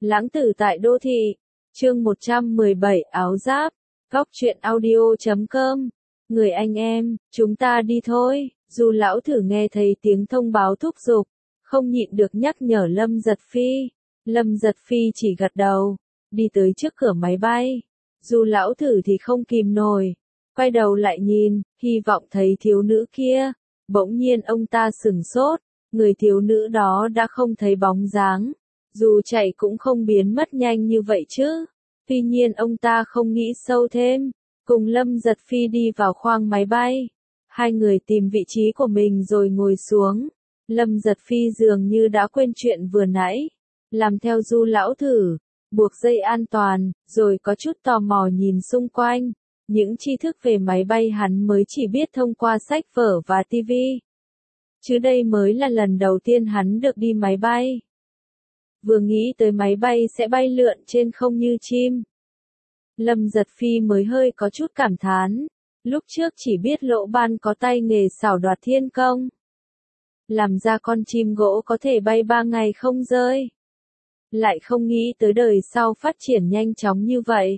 Lãng tử tại đô thị. Chương 117 áo giáp. Góc truyện audio.com. Người anh em, chúng ta đi thôi. Du lão thử nghe thấy tiếng thông báo thúc giục, không nhịn được nhắc nhở Lâm Giật Phi. Lâm Giật Phi chỉ gật đầu, đi tới trước cửa máy bay. Du lão thử thì không kìm nổi, quay đầu lại nhìn, hy vọng thấy thiếu nữ kia. Bỗng nhiên ông ta sửng sốt, người thiếu nữ đó đã không thấy bóng dáng. Dù chạy cũng không biến mất nhanh như vậy chứ. Tuy nhiên ông ta không nghĩ sâu thêm, cùng Lâm Giật Phi đi vào khoang máy bay. Hai người tìm vị trí của mình rồi ngồi xuống. Lâm Giật Phi dường như đã quên chuyện vừa nãy, làm theo Du lão thử, buộc dây an toàn, rồi có chút tò mò nhìn xung quanh. Những tri thức về máy bay hắn mới chỉ biết thông qua sách vở và tivi. Chứ đây mới là lần đầu tiên hắn được đi máy bay. Vừa nghĩ tới máy bay sẽ bay lượn trên không như chim, Lâm Giật Phi mới hơi có chút cảm thán. Lúc trước chỉ biết Lỗ Ban có tay nghề xảo đoạt thiên công, làm ra con chim gỗ có thể bay 3 ngày không rơi. Lại không nghĩ tới đời sau phát triển nhanh chóng như vậy.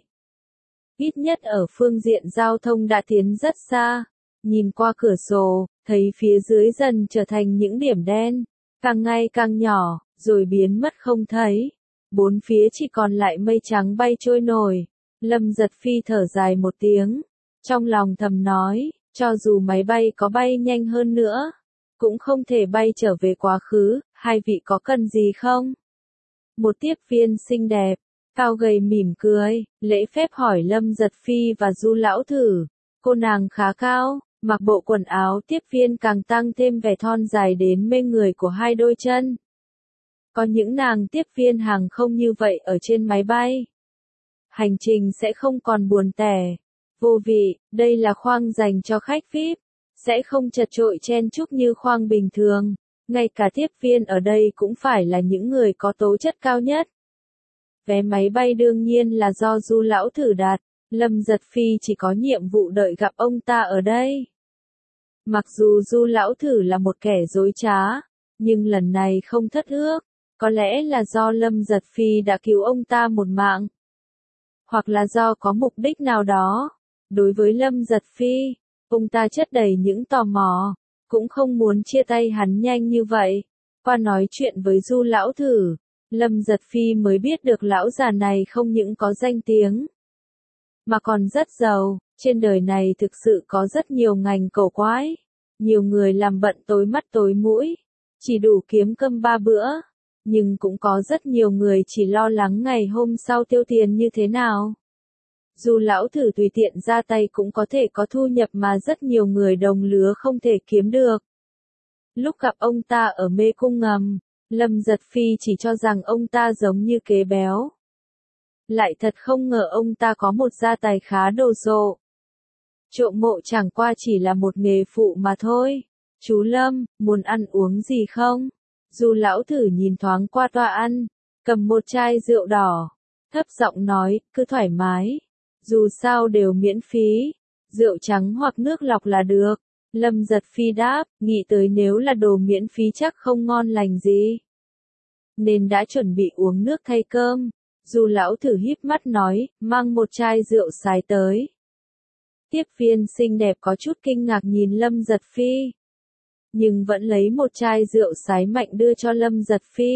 Ít nhất ở phương diện giao thông đã tiến rất xa. Nhìn qua cửa sổ, thấy phía dưới dần trở thành những điểm đen, càng ngày càng nhỏ, rồi biến mất không thấy. Bốn phía chỉ còn lại mây trắng bay trôi nổi. Lâm Giật Phi thở dài một tiếng, trong lòng thầm nói, cho dù máy bay có bay nhanh hơn nữa, cũng không thể bay trở về quá khứ. Hai vị có cần gì không? Một tiếp viên xinh đẹp, cao gầy mỉm cười, lễ phép hỏi Lâm Giật Phi và Du lão thử. Cô nàng khá cao, mặc bộ quần áo tiếp viên càng tăng thêm vẻ thon dài đến mê người của hai đôi chân. Có những nàng tiếp viên hàng không như vậy ở trên máy bay, hành trình sẽ không còn buồn tẻ, vô vị. Đây là khoang dành cho khách VIP, sẽ không chật chội chen chúc như khoang bình thường. Ngay cả tiếp viên ở đây cũng phải là những người có tố chất cao nhất. Vé máy bay đương nhiên là do Du lão thử đặt, Lâm Giật Phi chỉ có nhiệm vụ đợi gặp ông ta ở đây. Mặc dù Du lão thử là một kẻ dối trá, nhưng lần này không thất ước, có lẽ là do Lâm Giật Phi đã cứu ông ta một mạng, hoặc là do có mục đích nào đó. Đối với Lâm Giật Phi, ông ta chất đầy những tò mò, cũng không muốn chia tay hắn nhanh như vậy. Qua nói chuyện với Du lão thử, Lâm Giật Phi mới biết được lão già này không những có danh tiếng, mà còn rất giàu. Trên đời này thực sự có rất nhiều ngành cổ quái, nhiều người làm bận tối mắt tối mũi, chỉ đủ kiếm cơm 3 bữa. Nhưng cũng có rất nhiều người chỉ lo lắng ngày hôm sau tiêu tiền như thế nào. Du lão thử tùy tiện ra tay cũng có thể có thu nhập mà rất nhiều người đồng lứa không thể kiếm được. Lúc gặp ông ta ở mê cung ngầm, Lâm Giật Phi chỉ cho rằng ông ta giống như kế béo. Lại thật không ngờ ông ta có một gia tài khá đồ sộ. Trộm mộ chẳng qua chỉ là một nghề phụ mà thôi. Chú Lâm, muốn ăn uống gì không? Du lão thử nhìn thoáng qua toa ăn, cầm một chai rượu đỏ, thấp giọng nói, cứ thoải mái. Dù sao đều miễn phí, rượu trắng hoặc nước lọc là được. Lâm Giật Phi đáp, nghĩ tới nếu là đồ miễn phí chắc không ngon lành gì, nên đã chuẩn bị uống nước thay cơm. Du lão thử híp mắt nói, mang một chai rượu sái tới. Tiếp viên xinh đẹp có chút kinh ngạc nhìn Lâm Giật Phi, nhưng vẫn lấy một chai rượu sái mạnh đưa cho Lâm Giật Phi.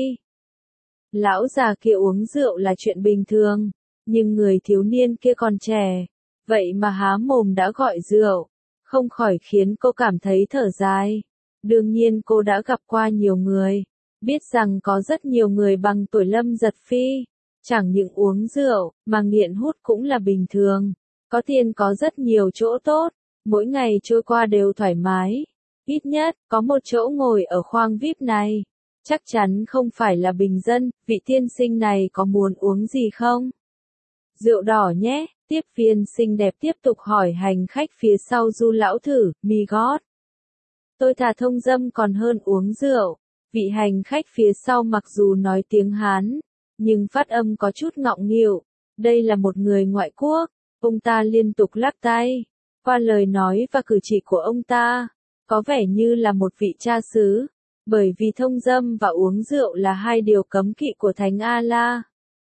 Lão già kia uống rượu là chuyện bình thường, nhưng người thiếu niên kia còn trẻ, vậy mà há mồm đã gọi rượu, không khỏi khiến cô cảm thấy thở dài. Đương nhiên cô đã gặp qua nhiều người, biết rằng có rất nhiều người bằng tuổi Lâm Giật Phi, chẳng những uống rượu, mà nghiện hút cũng là bình thường. Có tiền có rất nhiều chỗ tốt, mỗi ngày trôi qua đều thoải mái. Ít nhất, có một chỗ ngồi ở khoang VIP này, chắc chắn không phải là bình dân. Vị tiên sinh này có muốn uống gì không? Rượu đỏ nhé. Tiếp viên xinh đẹp tiếp tục hỏi hành khách phía sau Du lão thử, mi gót. Tôi thà thông dâm còn hơn uống rượu. Vị hành khách phía sau mặc dù nói tiếng Hán, nhưng phát âm có chút ngọng nghịu. Đây là một người ngoại quốc. Ông ta liên tục lắc tay. Qua lời nói và cử chỉ của ông ta, có vẻ như là một vị cha xứ, bởi vì thông dâm và uống rượu là hai điều cấm kỵ của Thánh A-la.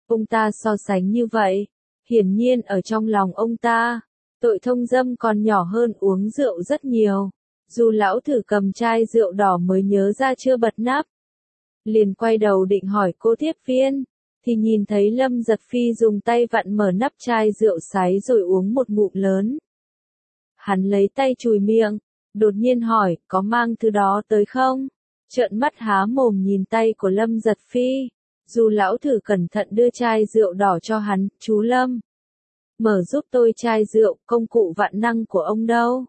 Ông ta so sánh như vậy, hiển nhiên ở trong lòng ông ta, tội thông dâm còn nhỏ hơn uống rượu rất nhiều. Dù lão thử cầm chai rượu đỏ mới nhớ ra chưa bật nắp. Liền quay đầu định hỏi cô tiếp viên, thì nhìn thấy Lâm Giật Phi dùng tay vặn mở nắp chai rượu sái rồi uống một ngụm lớn. Hắn lấy tay chùi miệng, đột nhiên hỏi, có mang thứ đó tới không? Trợn mắt há mồm nhìn tay của Lâm Giật Phi. Dù lão thử cẩn thận đưa chai rượu đỏ cho hắn, chú Lâm. Mở giúp tôi chai rượu, công cụ vạn năng của ông đâu?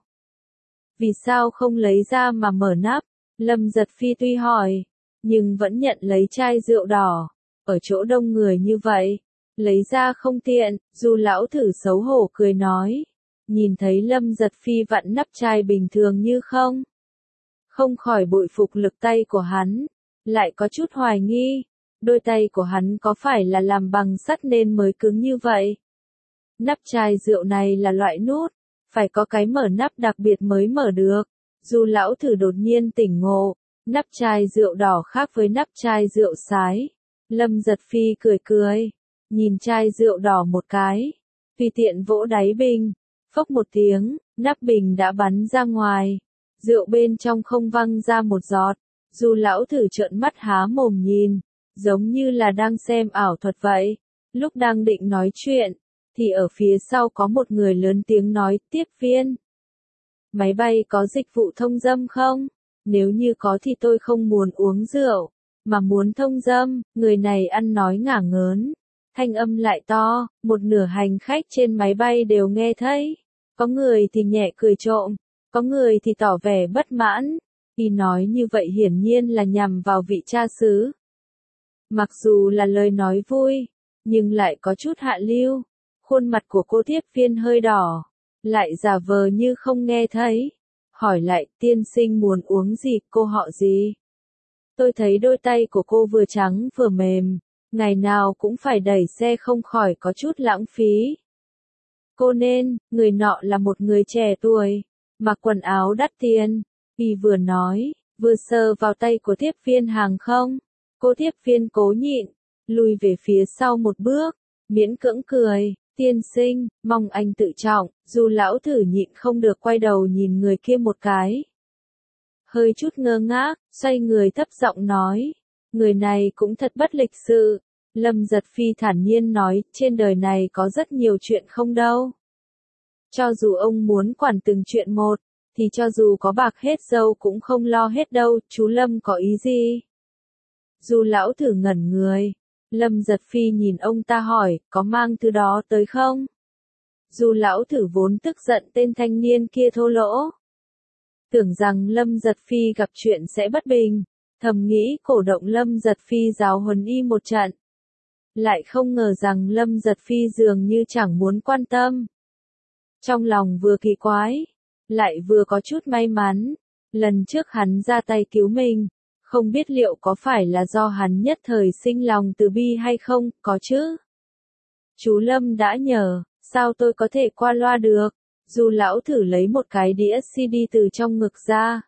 Vì sao không lấy ra mà mở nắp? Lâm Giật Phi tuy hỏi, nhưng vẫn nhận lấy chai rượu đỏ. Ở chỗ đông người như vậy, lấy ra không tiện, dù lão thử xấu hổ cười nói. Nhìn thấy Lâm Giật Phi vặn nắp chai bình thường như không? Không khỏi bội phục lực tay của hắn, lại có chút hoài nghi. Đôi tay của hắn có phải là làm bằng sắt nên mới cứng như vậy? Nắp chai rượu này là loại nút, phải có cái mở nắp đặc biệt mới mở được. Dù lão thử đột nhiên tỉnh ngộ, nắp chai rượu đỏ khác với nắp chai rượu sái. Lâm Giật Phi cười cười, nhìn chai rượu đỏ một cái, tùy tiện vỗ đáy bình, phốc một tiếng, nắp bình đã bắn ra ngoài. Rượu bên trong không văng ra một giọt. Dù lão thử trợn mắt há mồm nhìn, giống như là đang xem ảo thuật vậy. Lúc đang định nói chuyện, thì ở phía sau có một người lớn tiếng nói, tiếp viên. Máy bay có dịch vụ thông dâm không? Nếu như có thì tôi không muốn uống rượu, mà muốn thông dâm. Người này ăn nói ngả ngớn, thanh âm lại to, một nửa hành khách trên máy bay đều nghe thấy. Có người thì nhẹ cười trộm, có người thì tỏ vẻ bất mãn. Y nói như vậy hiển nhiên là nhằm vào vị cha xứ. Mặc dù là lời nói vui, nhưng lại có chút hạ lưu. Khuôn mặt của cô tiếp viên hơi đỏ, lại giả vờ như không nghe thấy. Hỏi lại, tiên sinh muốn uống gì, cô họ gì? Tôi thấy đôi tay của cô vừa trắng vừa mềm, ngày nào cũng phải đẩy xe không khỏi có chút lãng phí. Cô nên, người nọ là một người trẻ tuổi, mặc quần áo đắt tiền. Y vừa nói, vừa sờ vào tay của tiếp viên hàng không. Cô tiếp viên cố nhịn, lùi về phía sau một bước, miễn cưỡng cười, tiên sinh, mong anh tự trọng. Dù lão thử nhịn không được quay đầu nhìn người kia một cái. Hơi chút ngơ ngác, xoay người thấp giọng nói, người này cũng thật bất lịch sự. Lâm Giật Phi thản nhiên nói, trên đời này có rất nhiều chuyện không đâu. Cho dù ông muốn quản từng chuyện một, thì cho dù có bạc hết dâu cũng không lo hết đâu, chú Lâm có ý gì? Dù lão thử ngẩn người, Lâm Giật Phi nhìn ông ta hỏi, có mang thứ đó tới không? Dù lão thử vốn tức giận tên thanh niên kia thô lỗ. Tưởng rằng Lâm Giật Phi gặp chuyện sẽ bất bình, thầm nghĩ cổ động Lâm Giật Phi giáo huấn y một trận. Lại không ngờ rằng Lâm Giật Phi dường như chẳng muốn quan tâm. Trong lòng vừa kỳ quái, lại vừa có chút may mắn. Lần trước hắn ra tay cứu mình, không biết liệu có phải là do hắn nhất thời sinh lòng từ bi hay không, có chứ? Chú Lâm đã nhờ, sao tôi có thể qua loa được? Dù lão thử lấy một cái đĩa CD từ trong ngực ra,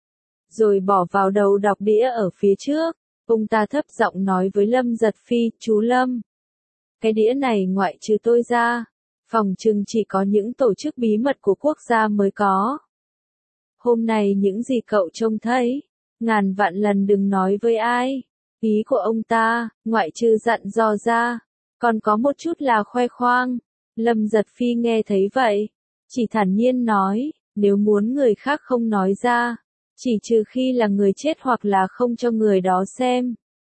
rồi bỏ vào đầu đọc đĩa ở phía trước. Ông ta thấp giọng nói với Lâm Giật Phi, chú Lâm, cái đĩa này ngoại trừ tôi ra, phòng trừng chỉ có những tổ chức bí mật của quốc gia mới có. Hôm nay những gì cậu trông thấy, ngàn vạn lần đừng nói với ai. Ý của ông ta, ngoại trừ dặn dò ra, còn có một chút là khoe khoang. Lâm Giật Phi nghe thấy vậy, chỉ thản nhiên nói, nếu muốn người khác không nói ra, chỉ trừ khi là người chết hoặc là không cho người đó xem.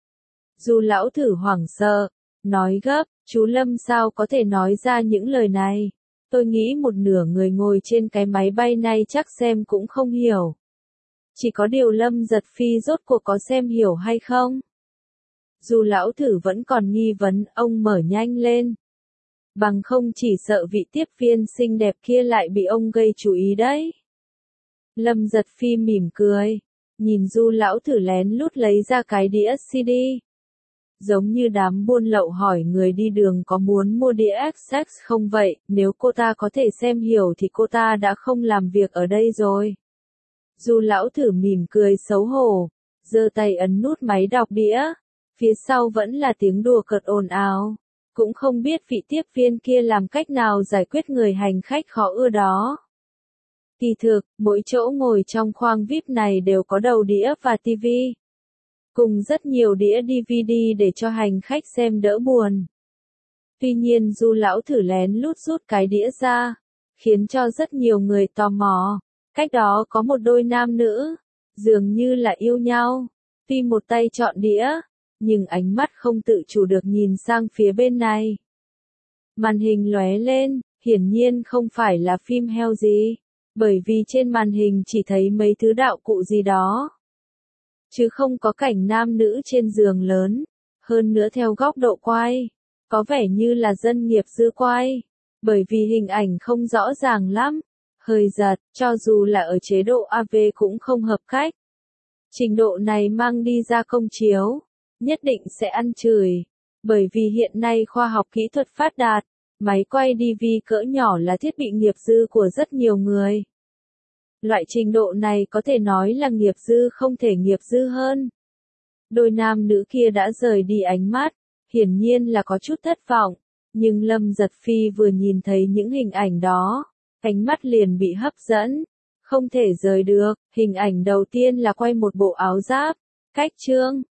Dù lão thử hoảng sợ, nói gấp, chú Lâm sao có thể nói ra những lời này? Tôi nghĩ một nửa người ngồi trên cái máy bay này chắc xem cũng không hiểu. Chỉ có điều Lâm Giật Phi rốt cuộc có xem hiểu hay không? Dù lão thử vẫn còn nghi vấn, ông mở nhanh lên. Bằng không chỉ sợ vị tiếp viên xinh đẹp kia lại bị ông gây chú ý đấy. Lâm Giật Phi mỉm cười, nhìn Du lão thử lén lút lấy ra cái đĩa CD. Giống như đám buôn lậu hỏi người đi đường có muốn mua đĩa XX không vậy, nếu cô ta có thể xem hiểu thì cô ta đã không làm việc ở đây rồi. Du lão thử mỉm cười xấu hổ, giơ tay ấn nút máy đọc đĩa, phía sau vẫn là tiếng đùa cợt ồn ào. cũng không biết vị tiếp viên kia làm cách nào giải quyết người hành khách khó ưa đó. Kỳ thực, mỗi chỗ ngồi trong khoang VIP này đều có đầu đĩa và tivi, cùng rất nhiều đĩa DVD để cho hành khách xem đỡ buồn. Tuy nhiên Du lão thử lén lút rút cái đĩa ra, khiến cho rất nhiều người tò mò. Cách đó có một đôi nam nữ, dường như là yêu nhau. Tuy một tay chọn đĩa, nhưng ánh mắt không tự chủ được nhìn sang phía bên này. Màn hình lóe lên, hiển nhiên không phải là phim heo gì, bởi vì trên màn hình chỉ thấy mấy thứ đạo cụ gì đó, chứ không có cảnh nam nữ trên giường lớn. Hơn nữa theo góc độ quay, có vẻ như là dân nghiệp dư quay, bởi vì hình ảnh không rõ ràng lắm, hơi giật, cho dù là ở chế độ AV cũng không hợp cách. Trình độ này mang đi ra công chiếu, nhất định sẽ ăn chửi, bởi vì hiện nay khoa học kỹ thuật phát đạt, máy quay DV cỡ nhỏ là thiết bị nghiệp dư của rất nhiều người. Loại trình độ này có thể nói là nghiệp dư không thể nghiệp dư hơn. Đôi nam nữ kia đã rời đi ánh mắt, hiển nhiên là có chút thất vọng, nhưng Lâm Giật Phi vừa nhìn thấy những hình ảnh đó, ánh mắt liền bị hấp dẫn, không thể rời được. Hình ảnh đầu tiên là quay một bộ áo giáp, cách trương,